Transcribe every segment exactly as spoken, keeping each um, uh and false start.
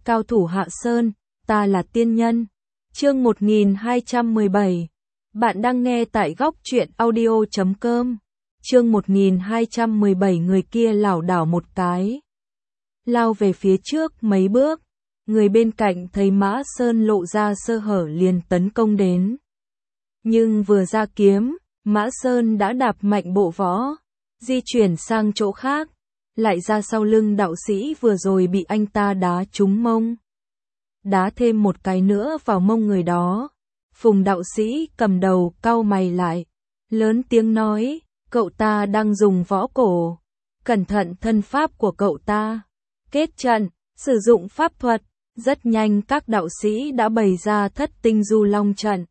Cao thủ Hạ Sơn, ta là tiên nhân. Chương một nghìn hai trăm mười bảy. Bạn đang nghe tại góc truyện audio chấm com. Chương một nghìn hai trăm mười bảy. Người kia lảo đảo một cái, lao về phía trước mấy bước. Người bên cạnh thấy Mã Sơn lộ ra sơ hở liền tấn công đến. Nhưng vừa ra kiếm, Mã Sơn đã đạp mạnh bộ võ, di chuyển sang chỗ khác, lại ra sau lưng đạo sĩ vừa rồi bị anh ta đá trúng mông. Đá thêm một cái nữa vào mông người đó. Phùng đạo sĩ cầm đầu cau mày lại, lớn tiếng nói, cậu ta đang dùng võ cổ, cẩn thận thân pháp của cậu ta. Kết trận, sử dụng pháp thuật, rất nhanh các đạo sĩ đã bày ra thất tinh du long trận.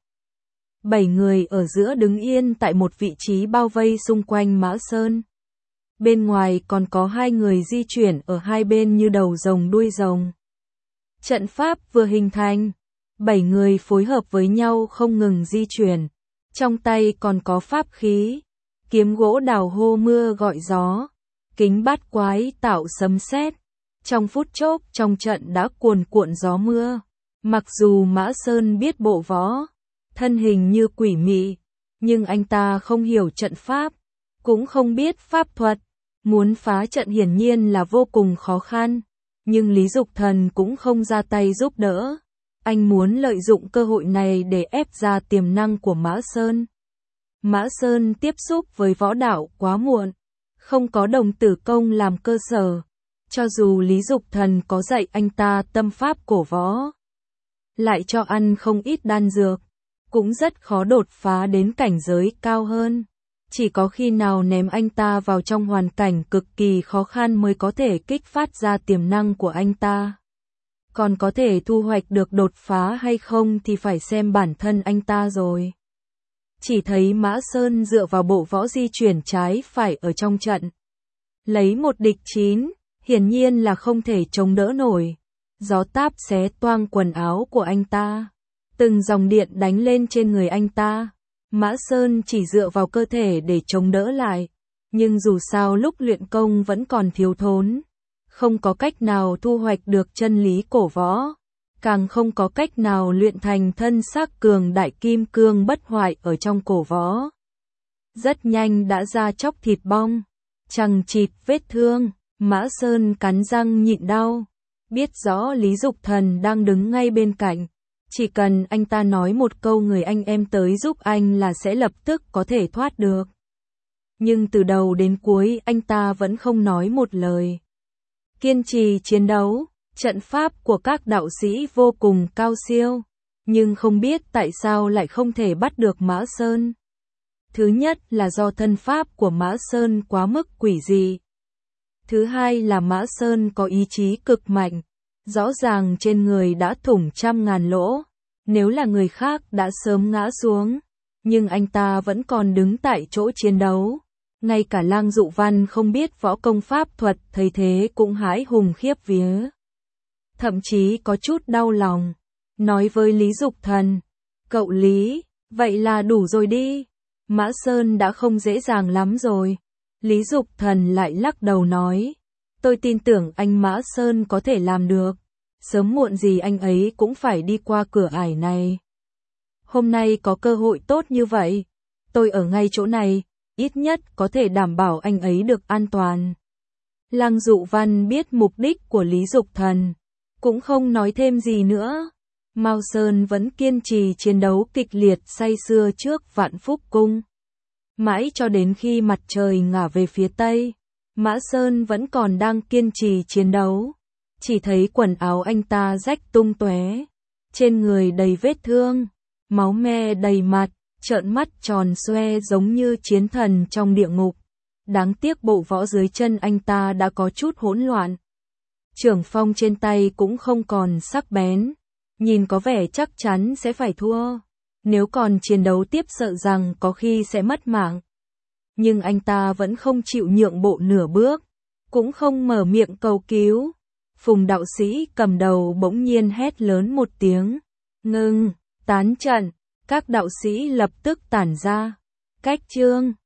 Bảy người ở giữa đứng yên tại một vị trí bao vây xung quanh Mã Sơn. Bên ngoài còn có hai người di chuyển ở hai bên như đầu rồng đuôi rồng. Trận pháp vừa hình thành, bảy người phối hợp với nhau không ngừng di chuyển. Trong tay còn có pháp khí, kiếm gỗ đào hô mưa gọi gió, kính bát quái tạo sấm sét. Trong phút chốc trong trận đã cuồn cuộn gió mưa. Mặc dù Mã Sơn biết bộ võ, thân hình như quỷ mị, nhưng anh ta không hiểu trận pháp, cũng không biết pháp thuật. Muốn phá trận hiển nhiên là vô cùng khó khăn, nhưng Lý Dục Thần cũng không ra tay giúp đỡ. Anh muốn lợi dụng cơ hội này để ép ra tiềm năng của Mã Sơn. Mã Sơn tiếp xúc với võ đạo quá muộn, không có đồng tử công làm cơ sở. Cho dù Lý Dục Thần có dạy anh ta tâm pháp cổ võ, lại cho ăn không ít đan dược, cũng rất khó đột phá đến cảnh giới cao hơn. Chỉ có khi nào ném anh ta vào trong hoàn cảnh cực kỳ khó khăn mới có thể kích phát ra tiềm năng của anh ta. Còn có thể thu hoạch được đột phá hay không thì phải xem bản thân anh ta rồi. Chỉ thấy Mã Sơn dựa vào bộ võ di chuyển trái phải ở trong trận, lấy một địch chín, hiển nhiên là không thể chống đỡ nổi. Gió táp xé toang quần áo của anh ta, từng dòng điện đánh lên trên người anh ta. Mã Sơn chỉ dựa vào cơ thể để chống đỡ lại, nhưng dù sao lúc luyện công vẫn còn thiếu thốn, không có cách nào thu hoạch được chân lý cổ võ, càng không có cách nào luyện thành thân xác cường đại kim cương bất hoại ở trong cổ võ. Rất nhanh đã ra chóc thịt bong, chằng chịt vết thương. Mã Sơn cắn răng nhịn đau, biết rõ Lý Dục Thần đang đứng ngay bên cạnh. Chỉ cần anh ta nói một câu người anh em tới giúp anh là sẽ lập tức có thể thoát được. Nhưng từ đầu đến cuối anh ta vẫn không nói một lời. Kiên trì chiến đấu, trận pháp của các đạo sĩ vô cùng cao siêu, nhưng không biết tại sao lại không thể bắt được Mã Sơn. Thứ nhất là do thân pháp của Mã Sơn quá mức quỷ dị. Thứ hai là Mã Sơn có ý chí cực mạnh. Rõ ràng trên người đã thủng trăm ngàn lỗ, nếu là người khác đã sớm ngã xuống, nhưng anh ta vẫn còn đứng tại chỗ chiến đấu. Ngay cả Lang Dụ Văn không biết võ công pháp thuật thấy thế cũng hãi hùng khiếp vía. Thậm chí có chút đau lòng, nói với Lý Dục Thần, cậu Lý, vậy là đủ rồi đi, Mã Sơn đã không dễ dàng lắm rồi. Lý Dục Thần lại lắc đầu nói, tôi tin tưởng anh Mã Sơn có thể làm được, sớm muộn gì anh ấy cũng phải đi qua cửa ải này. Hôm nay có cơ hội tốt như vậy, tôi ở ngay chỗ này, ít nhất có thể đảm bảo anh ấy được an toàn. Lang Dụ Văn biết mục đích của Lý Dục Thần, cũng không nói thêm gì nữa. Mao Sơn vẫn kiên trì chiến đấu kịch liệt say sưa trước Vạn Phúc Cung. Mãi cho đến khi mặt trời ngả về phía tây, Mã Sơn vẫn còn đang kiên trì chiến đấu. Chỉ thấy quần áo anh ta rách tung tóe, trên người đầy vết thương, máu me đầy mặt, trợn mắt tròn xoe giống như chiến thần trong địa ngục. Đáng tiếc bộ võ dưới chân anh ta đã có chút hỗn loạn. Chưởng phong trên tay cũng không còn sắc bén, nhìn có vẻ chắc chắn sẽ phải thua. Nếu còn chiến đấu tiếp sợ rằng có khi sẽ mất mạng. Nhưng anh ta vẫn không chịu nhượng bộ nửa bước, cũng không mở miệng cầu cứu. Phùng đạo sĩ cầm đầu bỗng nhiên hét lớn một tiếng, ngưng, tán trận. Các đạo sĩ lập tức tản ra. Cách chương